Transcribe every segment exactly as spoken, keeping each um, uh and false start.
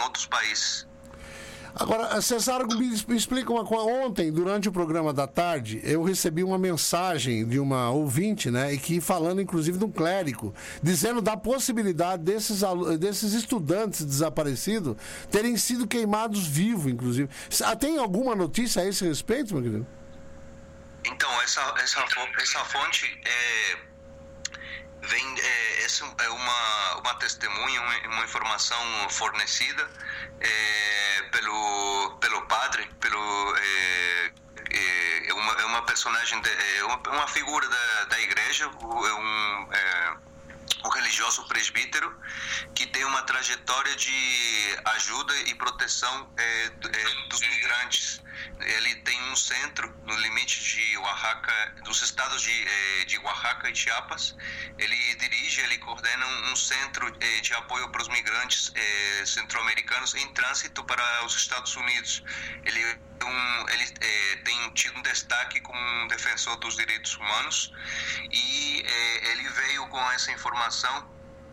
outros países. Agora, Cesário, me explica uma coisa. Ontem, durante o programa da tarde, eu recebi uma mensagem de uma ouvinte, né, e que falando inclusive de um clérigo, dizendo da possibilidade desses, desses estudantes desaparecidos terem sido queimados vivos, inclusive. Tem alguma notícia a esse respeito, meu querido? Então, essa, essa, essa fonte é... Vem, é, essa é uma, uma testemunha, uma, uma informação fornecida é, pelo, pelo padre, pelo, é, é, uma, é uma personagem, de, é uma, uma figura da, da igreja, um, é, um religioso presbítero que tem uma trajetória de ajuda e proteção é, é, dos migrantes. Ele tem um centro no limite de Oaxaca, dos estados de, de Oaxaca e Chiapas. Ele dirige, ele coordena um centro de apoio para os migrantes centro-americanos em trânsito para os Estados Unidos. Ele, um, ele é, tem tido um destaque como um defensor dos direitos humanos e é, ele veio com essa informação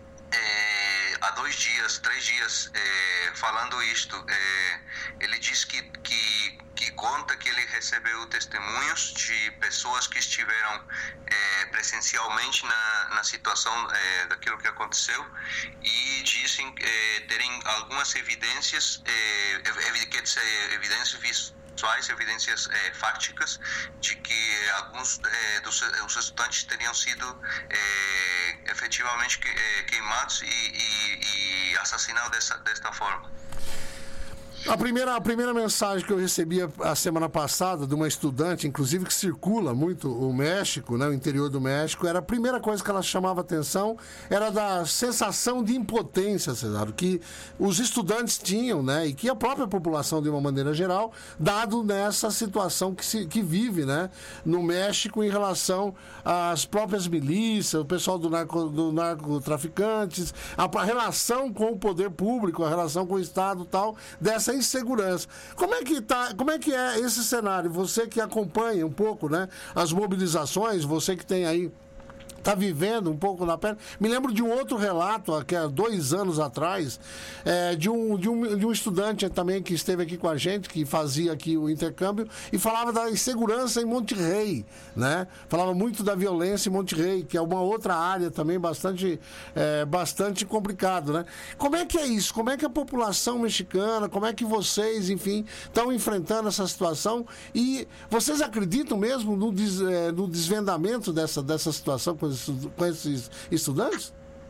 É, há dois dias, três dias, é, falando isto. É, ele diz que, que, que conta que ele recebeu testemunhos de pessoas que estiveram é, presencialmente na, na situação é, daquilo que aconteceu e dizem é, terem algumas evidências, é, quer dizer, evidências visuais, evidências é, fáticas de que alguns é, dos os estudantes teriam sido é, efetivamente que, é, queimados e, e, e assassinados dessa, desta forma. A primeira, a primeira mensagem que eu recebi a semana passada de uma estudante, inclusive que circula muito o México, né, o interior do México, era a primeira coisa que ela chamava atenção, era da sensação de impotência, Cesário, que os estudantes tinham, né, e que a própria população, de uma maneira geral, dado nessa situação que, se, que vive, né, no México em relação às próprias milícias, o pessoal do, narco, do narcotraficantes, a, a relação com o poder público, a relação com o Estado e tal, dessa insegurança. Como é que tá, como é que é esse cenário? Você que acompanha um pouco, né, as mobilizações, você que tem aí está vivendo um pouco na pele. Me lembro de um outro relato, que há dois anos atrás, é, de, um, de, um, de um estudante também que esteve aqui com a gente, que fazia aqui o intercâmbio, e falava da insegurança em Monterrey, né? Falava muito da violência em Monterrey, que é uma outra área também bastante, é, bastante complicado, né? Como é que é isso? Como é que a população mexicana, como é que vocês, enfim, estão enfrentando essa situação? E vocês acreditam mesmo no, des, é, no desvendamento dessa, dessa situação com com esses estudantes?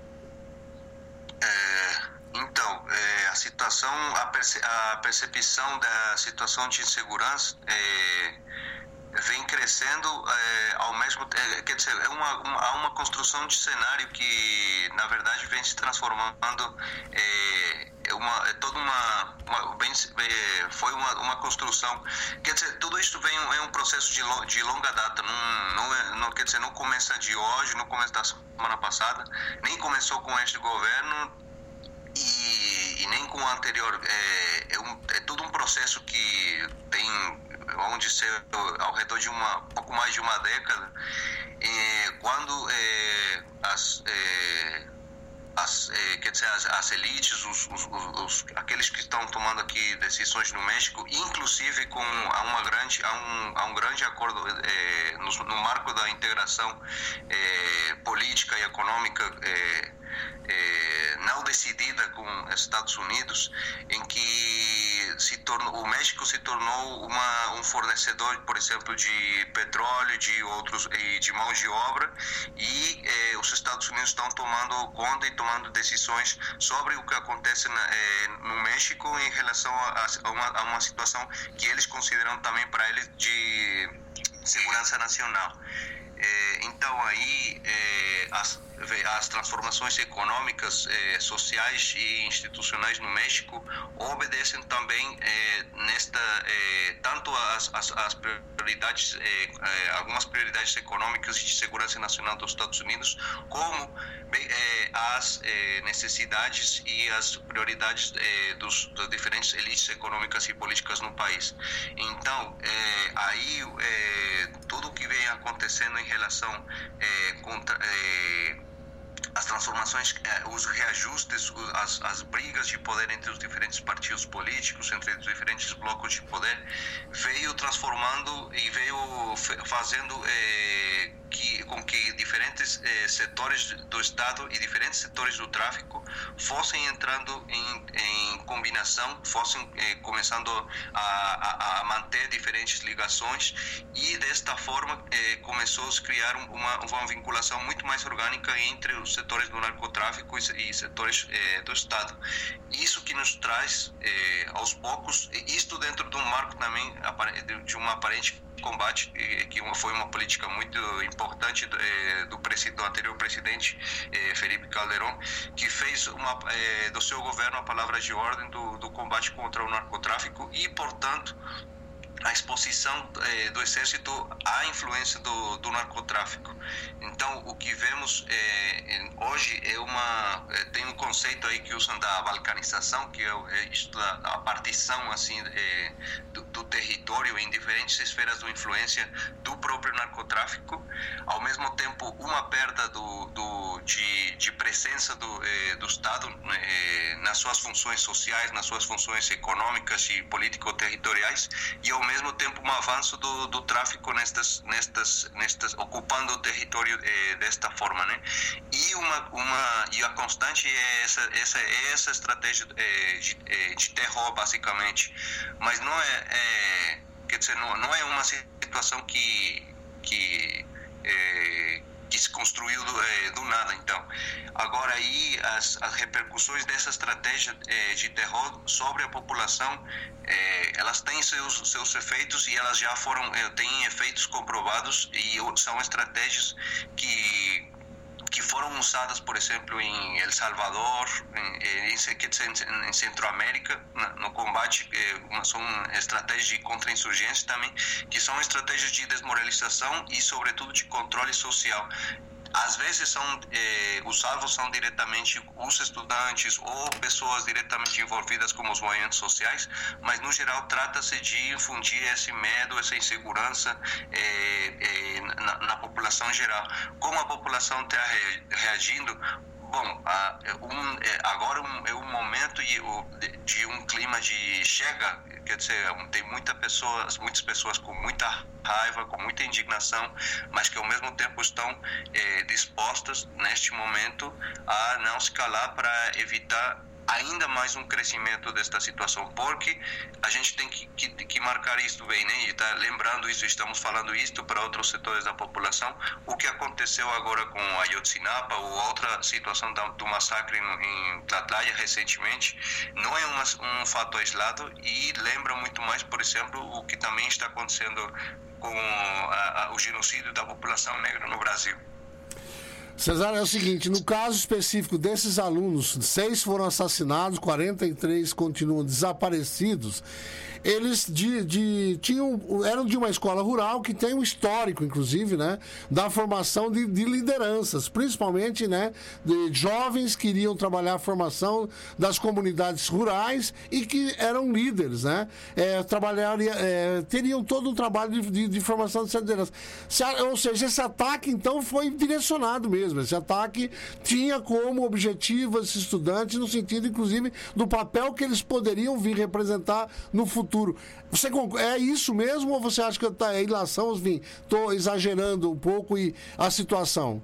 É, então, é, a situação, a, perce, a percepção da situação de insegurança é, vem crescendo é, ao mesmo tempo, é, quer dizer, é uma, uma, há uma construção de cenário que, na verdade, vem se transformando é, é uma, é toda uma, uma bem, é, foi uma, uma construção, quer dizer, tudo isso vem é um processo de, lo, de longa data, não, não, é, não, quer dizer, não começa de hoje, não começa da semana passada, nem começou com este governo e, e nem com o anterior, é, é, um, é todo um processo que tem, vamos dizer, ao redor de uma, pouco mais de uma década, é, quando é, as... É, As, eh, quer dizer, as, as elites, os, os, os, aqueles que estão tomando aqui decisões no México, inclusive com a uma grande, a um, a um grande acordo eh, no, no marco da integração eh, política e econômica eh, eh, não decidida com os Estados Unidos, em que se tornou, o México se tornou uma, um fornecedor, por exemplo, de petróleo, de outros e de mão de obra, e eh, os Estados Unidos estão tomando conta e tomando decisões sobre o que acontece na, eh, no México em relação a, a, uma, a uma situação que eles consideram também para eles de segurança nacional. Eh, então aí eh, as, as transformações econômicas, eh, sociais e institucionais no México obedecem também eh, nesta eh, tanto as, as, as prioridades, eh, eh, algumas prioridades econômicas de segurança nacional dos Estados Unidos, como eh, as eh, necessidades e as prioridades eh, dos, das diferentes elites econômicas e políticas no país. Então eh, aí eh, tudo o que vem acontecendo em relação eh, contra, eh, as transformações, os reajustes, as, as brigas de poder entre os diferentes partidos políticos, entre os diferentes blocos de poder, veio transformando e veio fazendo eh, que, com que diferentes eh, setores do Estado e diferentes setores do tráfico fossem entrando em, em combinação, fossem eh, começando a, a, a manter diferentes ligações, e desta forma eh, começou a se criar uma, uma vinculação muito mais orgânica entre os setores do narcotráfico e, e setores eh, do Estado. Isso que nos traz eh, aos poucos, isto dentro de um marco também de uma aparente combate, que foi uma política muito importante do, do, do anterior presidente Felipe Calderón, que fez uma, do seu governo a palavra de ordem do, do combate contra o narcotráfico e, portanto, a exposição eh, do exército à influência do, do narcotráfico. Então, o que vemos eh, hoje é uma eh, tem um conceito aí que usam da balcanização, que é, é isto, a, a partição assim eh, do, do território em diferentes esferas de influência do próprio narcotráfico. Ao mesmo tempo, uma perda do, do de, de presença do, eh, do Estado eh, nas suas funções sociais, nas suas funções econômicas e político-territoriais, e ao mesmo tempo um avanço do, do tráfico nestas, nestas, nestas, ocupando o território eh, desta forma, né? E uma, uma e a constante é essa, essa, é essa estratégia eh, de, eh, de terror, basicamente, mas não é, é quer dizer, não, não é uma situação que que eh, que se construiu do, eh, do nada. Então, agora aí as, as repercussões dessa estratégia eh, de terror sobre a população, eh, elas têm seus, seus efeitos, e elas já foram, eh, têm efeitos comprovados, e são estratégias que que foram usadas, por exemplo, em El Salvador, em, em, em Centroamérica, no combate, são estratégias de contra-insurgência também, que são estratégias de desmoralização e, sobretudo, de controle social. Às vezes são, eh, os alvos são diretamente os estudantes ou pessoas diretamente envolvidas como os movimentos sociais, mas no geral trata-se de infundir esse medo, essa insegurança eh, eh, na, na população geral. Como a população está re, reagindo? Bom, a, um, agora um, é um momento de, de um clima de chega, quer dizer, tem muita pessoas, muitas pessoas com muita raiva, com muita indignação, mas que ao mesmo tempo estão eh, dispostas, neste momento, a não se calar para evitar ainda mais um crescimento desta situação, porque a gente tem que, que, que marcar isso bem, né? E tá lembrando isso, estamos falando isso para outros setores da população. O que aconteceu agora com Ayotzinapa, ou outra situação da, do massacre em Tlatlaya recentemente, não é uma, um fato aislado, e lembra muito mais, por exemplo, o que também está acontecendo com a, a, o genocídio da população negra no Brasil. Cesário, é o seguinte, no caso específico desses alunos, seis foram assassinados, quarenta e três continuam desaparecidos. Eles de, de, tinham, eram de uma escola rural que tem um histórico, inclusive, né, da formação de, de lideranças, principalmente, né, de jovens que iriam trabalhar a formação das comunidades rurais e que eram líderes, né, é, trabalharia, é, teriam todo um trabalho de, de, de formação de liderança. Ou seja, esse ataque, então, foi direcionado mesmo. Esse ataque tinha como objetivo esses estudantes, no sentido, inclusive, do papel que eles poderiam vir representar no futuro. Você é isso mesmo, ou você acha que tá, é ilação, enfim, estou exagerando um pouco e a situação?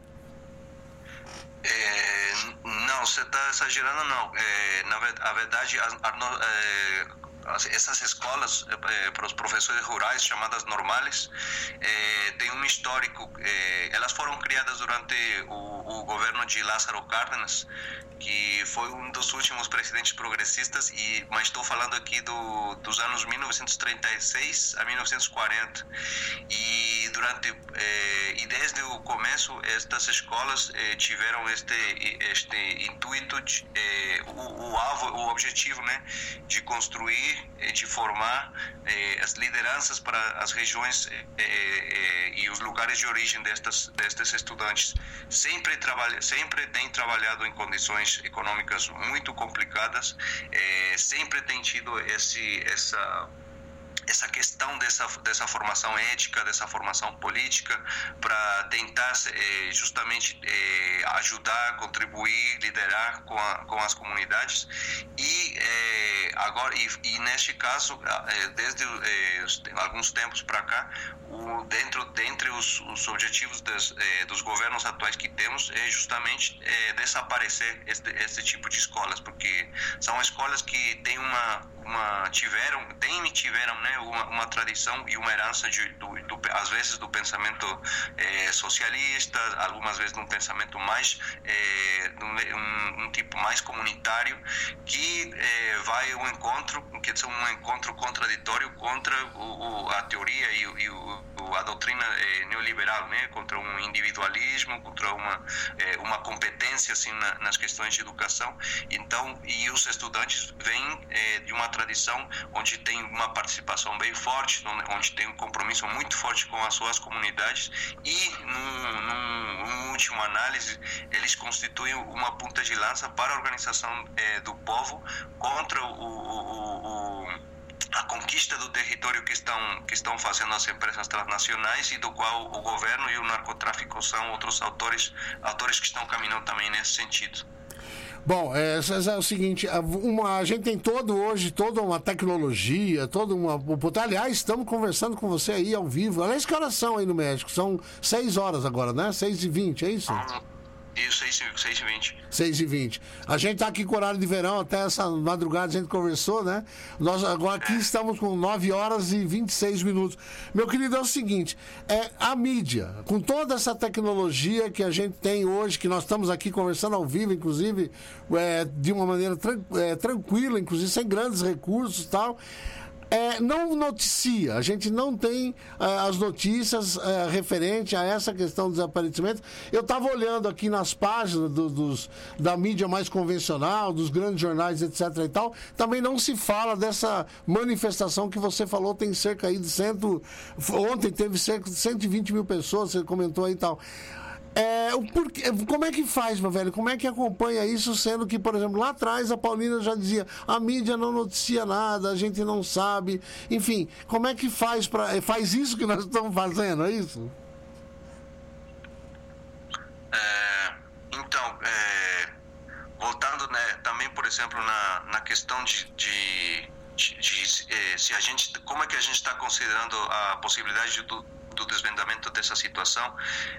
É, não, você está exagerando, não. É, na a verdade, a, a, é, essas escolas é, para os professores rurais, chamadas normais, é, tem um histórico. É, elas foram criadas durante o, o governo de Lázaro Cárdenas, que foi um dos últimos presidentes progressistas, e, mas estou falando aqui do, dos anos mil novecentos e trinta e seis a mil novecentos e quarenta. E, durante, eh, e desde o começo, estas escolas eh, tiveram este, este intuito, de, eh, o, o alvo, o objetivo, né, de construir, eh, de formar eh, as lideranças para as regiões eh, eh, e os lugares de origem destas, destes estudantes. Sempre, trabalha, sempre tem trabalhado em condições econômicas muito complicadas, eh, sempre tem tido esse, essa, essa questão dessa, dessa formação ética, dessa formação política, para tentar eh, justamente eh, ajudar, contribuir, liderar com, a, com as comunidades. E eh, agora, e, e neste caso, eh, desde eh, alguns tempos para cá, o, dentro dentre os, os objetivos das, eh, dos governos atuais que temos é justamente eh, desaparecer este, este tipo de escolas, porque são escolas que têm uma, uma tiveram, têm e tiveram, né, uma, uma tradição e uma herança de, do, do, às vezes do pensamento eh, socialista, algumas vezes de um pensamento mais eh, um, um tipo mais comunitário, que eh, vai ao encontro, quer dizer, um encontro contraditório contra o, o, a teoria e, e o, a doutrina eh, neoliberal, né, contra um individualismo, contra uma eh, uma competência assim na, nas questões de educação. Então, e os estudantes vêm eh, de uma tradição onde tem uma participação bem forte, onde tem um compromisso muito forte com as suas comunidades, e num, num, num última análise eles constituem uma ponta de lança para a organização eh, do povo contra o, o, o a conquista do território que estão que estão fazendo as empresas transnacionais, e do qual o governo e o narcotráfico são outros autores autores que estão caminhando também nesse sentido. Bom, é, é o seguinte, uma, a gente tem todo hoje, toda uma tecnologia, toda uma... Aliás, estamos conversando com você aí ao vivo. Aliás, que horas são aí no México? São seis horas agora, né? seis e vinte, é isso? Isso, seis e vinte. seis e vinte. A gente tá aqui com horário de verão, até essa madrugada a gente conversou, né? Nós agora aqui estamos com nove horas e vinte e seis minutos. Meu querido, é o seguinte, é a mídia, com toda essa tecnologia que a gente tem hoje, que nós estamos aqui conversando ao vivo, inclusive, é, de uma maneira tran- é, tranquila, inclusive sem grandes recursos e tal... É, não noticia, a gente não tem uh, as notícias uh, referente a essa questão do desaparecimento. Eu estava olhando aqui nas páginas do, dos, da mídia mais convencional, dos grandes jornais, etc e tal, também não se fala dessa manifestação que você falou, tem cerca aí de cento, ontem teve cerca de cento e vinte mil pessoas, você comentou aí e tal. É, o porquê, como é que faz, meu velho? Como é que acompanha isso, sendo que, por exemplo, lá atrás a Paulina já dizia, a mídia não noticia nada, a gente não sabe, enfim, como é que faz para faz isso que nós estamos fazendo, é isso? É, então, é, voltando, né, também, por exemplo, na, na questão de, de, de, de eh, se a gente, como é que a gente está considerando a possibilidade do do desvendamento dessa situação.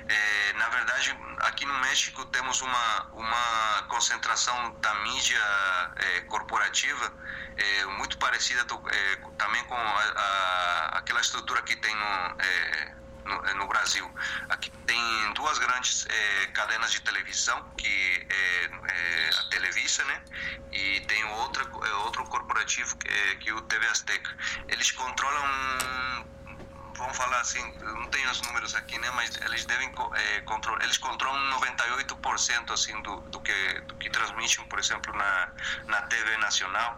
É, na verdade, aqui no México temos uma, uma concentração da mídia é, corporativa é, muito parecida do, é, também com a, a, aquela estrutura que tem no, é, no, no Brasil. Aqui tem duas grandes é, cadenas de televisão, que é, é a Televisa, né? E tem outra, é, outro corporativo que é, que é o T V Azteca. Eles controlam, vamos falar assim, não tenho os números aqui, né, mas eles devem é, controlar, eles controlam noventa e oito por cento assim do, do que do que transmitem, por exemplo, na na T V nacional.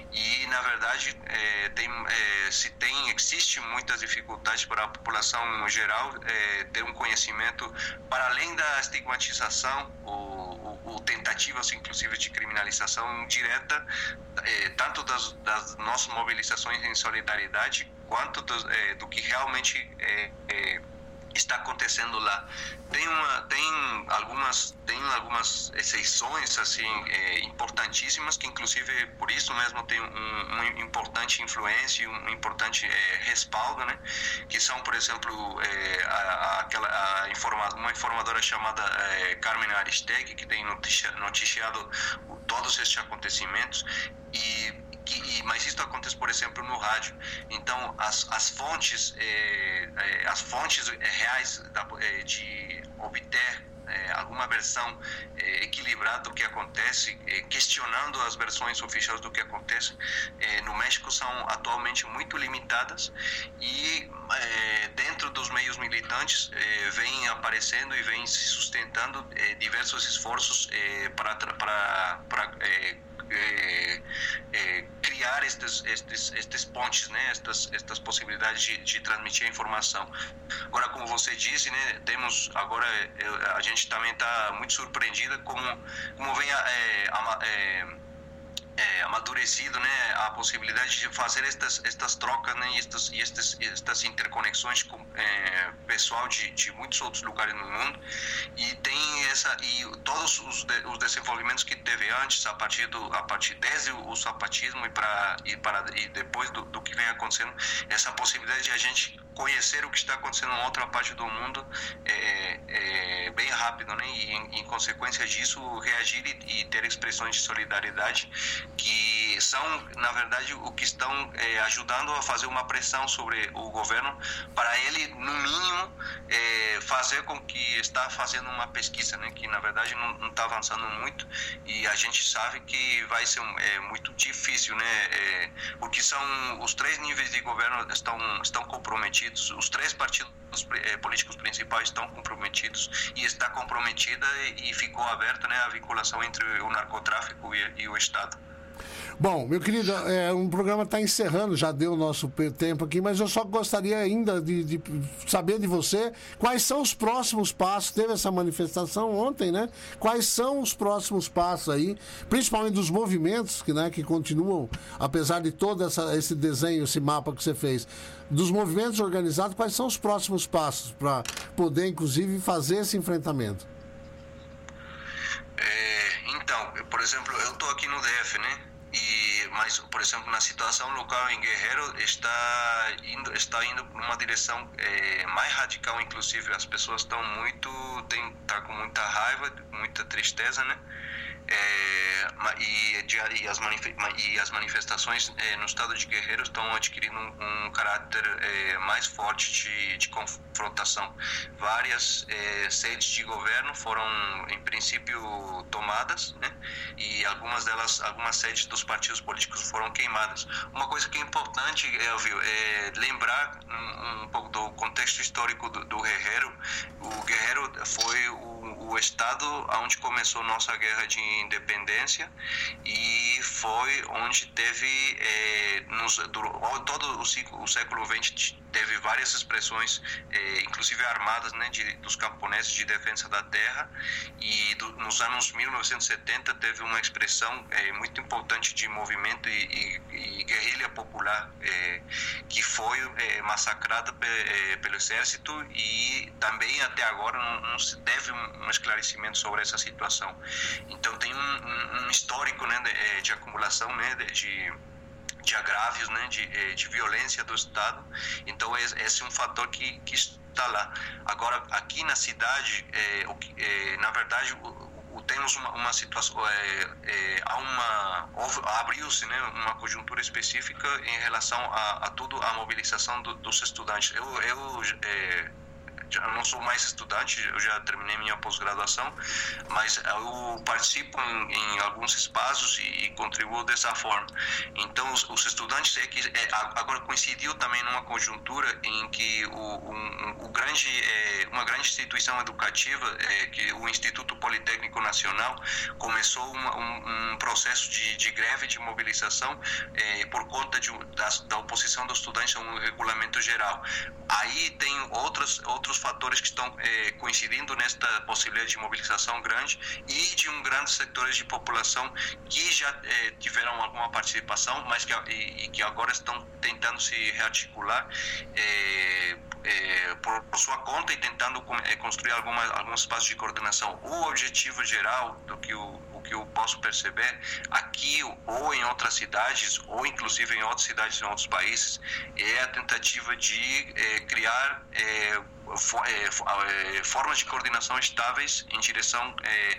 E na verdade é, tem é, se tem existe muitas dificuldades para a população no geral é, ter um conhecimento, para além da estigmatização, o, o, o tentativas inclusive de criminalização direta, é, tanto das, das nossas mobilizações em solidariedade, quanto do, é, do que realmente é, é, está acontecendo lá. Tem uma, tem algumas, tem algumas exceções assim é, importantíssimas, que inclusive por isso mesmo tem um, uma importante influência, um importante é, respaldo, né? Que são, por exemplo, é, a, a, aquela a informa, uma informadora chamada é, Carmen Aristegui, que tem noticia, noticiado todos estes acontecimentos. E Que, mas isso acontece, por exemplo, no rádio. Então, as, as fontes, eh, eh, as fontes reais da, eh, de obter eh, alguma versão eh, equilibrada do que acontece, eh, questionando as versões oficiais do que acontece eh, no México, são atualmente muito limitadas, e eh, dentro dos meios militantes eh, vem aparecendo e vem se sustentando eh, diversos esforços eh, para para eh, É, é, criar estes, estes, estes pontes, né? estas, estas possibilidades de, de transmitir a informação. Agora, como você disse, né? Temos agora, a gente também está muito surpreendida como, como vem a, é, a, é, É, amadurecido, né, a possibilidade de fazer estas estas trocas, né, e estas e estas, estas interconexões com é, pessoal de, de muitos outros lugares no mundo, e tem essa e todos os, de, os desenvolvimentos que teve antes, a partir do a partir desde o sapatismo e para e para e depois do, do que vem acontecendo, essa possibilidade de a gente conhecer o que está acontecendo em outra parte do mundo é, é bem rápido, né? E em, em consequência disso reagir e, e ter expressões de solidariedade que são, na verdade, o que estão é, ajudando a fazer uma pressão sobre o governo para ele, no mínimo, é, fazer com que está fazendo uma pesquisa, né? Que na verdade não está avançando muito, e a gente sabe que vai ser é, muito difícil, né? É, porque são os três níveis de governo estão estão comprometidos. Os três partidos políticos principais estão comprometidos, e está comprometida e ficou aberta, né, a vinculação entre o narcotráfico e, e o Estado. Bom, meu querido, é, um programa está encerrando, já deu o nosso tempo aqui, mas eu só gostaria ainda de, de saber de você quais são os próximos passos. Teve essa manifestação ontem, né? Quais são os próximos passos aí, principalmente dos movimentos que, né, que continuam, apesar de todo essa, esse desenho, esse mapa que você fez, dos movimentos organizados, quais são os próximos passos para poder, inclusive, fazer esse enfrentamento? É, então, por exemplo, eu estou aqui no D F, né? E, mas, por exemplo, na situação local em Guerreiro está indo, está indo numa direção é, mais radical, inclusive. As pessoas estão muito, tem, tá com muita raiva, muita tristeza, né? É, e, e, as e as manifestações é, no estado de Guerreiro estão adquirindo um, um caráter é, mais forte de, de confrontação. Várias é, sedes de governo foram, em princípio, tomadas, né? E algumas delas, algumas sedes dos partidos políticos foram queimadas. Uma coisa que é importante, Elvio, é lembrar um, um pouco do contexto histórico do, do Guerreiro. O Guerreiro foi o, o estado onde começou nossa guerra de independência, e foi onde teve é, nos, durante todo o, ciclo, o século vinte teve várias expressões, é, inclusive armadas, né, de, dos camponeses de defesa da terra, e do, nos anos mil novecentos e setenta teve uma expressão é, muito importante de movimento e, e, e guerrilha popular é, que foi é, massacrada pe, é, pelo exército, e também até agora não, não se teve um esclarecimento sobre essa situação. Então tem um, um, um histórico, né, de, de acumulação, né, de de agravios, né, de, de violência do Estado. Então esse é um fator que, que está lá. Agora, aqui na cidade, é, o que, é, na verdade, o, o, temos uma, uma situação, é, é, há uma, abriu-se, né, uma conjuntura específica em relação a, a tudo a mobilização do, dos estudantes. Eu, eu é, eu não sou mais estudante, eu já terminei minha pós-graduação, mas eu participo em, em alguns espaços e, e contribuo dessa forma. Então, os, os estudantes, é que, é, agora coincidiu também numa conjuntura em que o, um, o grande, é, uma grande instituição educativa, é, que o Instituto Politécnico Nacional, começou uma, um, um processo de, de greve, de mobilização, é, por conta de, da, da oposição dos estudantes a um regulamento geral. Aí tem outros, outros fatores que estão é, coincidindo nesta possibilidade de mobilização grande, e de um grande setores de população que já é, tiveram alguma participação, mas que, e, e que agora estão tentando se rearticular é, é, por, por sua conta, e tentando é, construir alguma, alguns espaços de coordenação. O objetivo geral do que o que eu posso perceber aqui ou em outras cidades, ou inclusive em outras cidades em outros países, é a tentativa de é, criar é, for, é, formas de coordenação estáveis em direção é,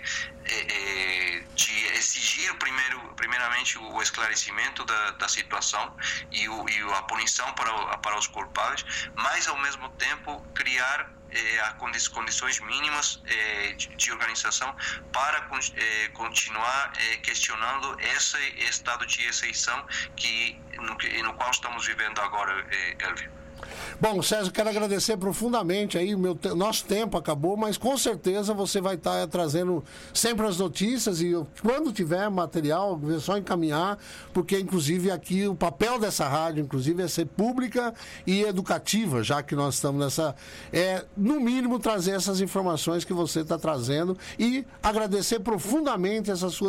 é, de exigir primeiro, primeiramente o esclarecimento da, da situação e, o, e a punição para, para os culpados, mas ao mesmo tempo criar É, a condições mínimas é, de, de organização para é, continuar é, questionando esse estado de exceção que, no, no qual estamos vivendo agora, é, Elvio. Bom, César, quero agradecer profundamente aí, o meu te... nosso tempo acabou, mas com certeza você vai estar trazendo sempre as notícias e eu, quando tiver material, é só encaminhar, porque inclusive aqui o papel dessa rádio, inclusive, é ser pública e educativa, já que nós estamos nessa, é, no mínimo, trazer essas informações que você está trazendo e agradecer profundamente essa sua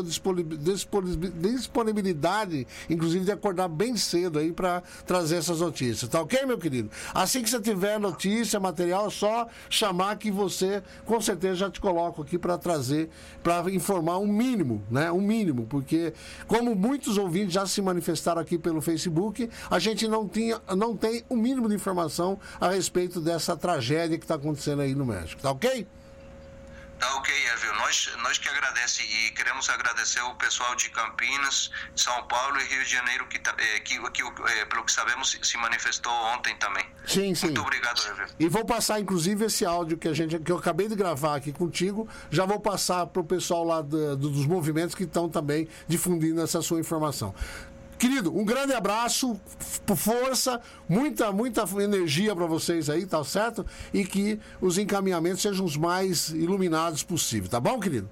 disponibilidade, inclusive de acordar bem cedo aí para trazer essas notícias, tá ok, meu querido? Assim que você tiver notícia, material, é só chamar que você, com certeza, já te coloco aqui para trazer, para informar um mínimo, né? Um mínimo, porque como muitos ouvintes já se manifestaram aqui pelo Facebook, a gente não, tinha, não tem o mínimo de informação a respeito dessa tragédia que está acontecendo aí no México, tá ok? Tá ok, Elvio. Nós, nós que agradecemos e queremos agradecer o pessoal de Campinas, São Paulo e Rio de Janeiro, que, é, que, que é, pelo que sabemos, se manifestou ontem também. Sim, sim. Muito obrigado, Elvio. E vou passar, inclusive, esse áudio que, a gente, que eu acabei de gravar aqui contigo, já vou passar para o pessoal lá do, do, dos movimentos que estão também difundindo essa sua informação. Querido, um grande abraço, força, muita, muita energia para vocês aí, tá certo? E que os encaminhamentos sejam os mais iluminados possível, tá bom, querido?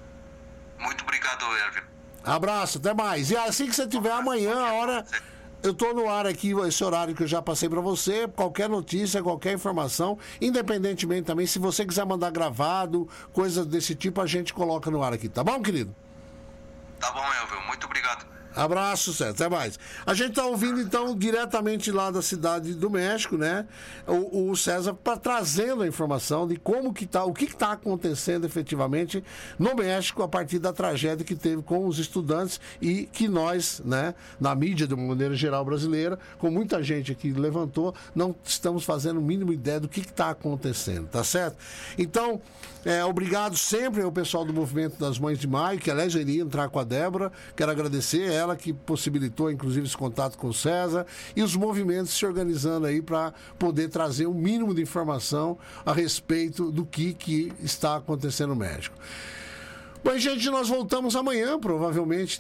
Muito obrigado, Elvio. Abraço, até mais. E assim que você tiver amanhã, a hora... Eu tô no ar aqui, esse horário que eu já passei para você, qualquer notícia, qualquer informação, independentemente também, se você quiser mandar gravado, coisas desse tipo, a gente coloca no ar aqui, tá bom, querido? Tá bom, Elvio, muito obrigado. Abraço, César, até mais. A gente está ouvindo, então, diretamente lá da cidade do México, né? O, o César pra, trazendo a informação de como que tá, o que está acontecendo efetivamente no México a partir da tragédia que teve com os estudantes e que nós, né, na mídia, de uma maneira geral brasileira, com muita gente aqui levantou, não estamos fazendo a mínima ideia do que está acontecendo, tá certo? Então, é, obrigado sempre ao pessoal do Movimento das Mães de Maio, que aliás iria entrar com a Débora, quero agradecer ela, ela que possibilitou, inclusive, esse contato com o César e os movimentos se organizando aí para poder trazer um mínimo de informação a respeito do que, que está acontecendo no México. Bom, gente, nós voltamos amanhã, provavelmente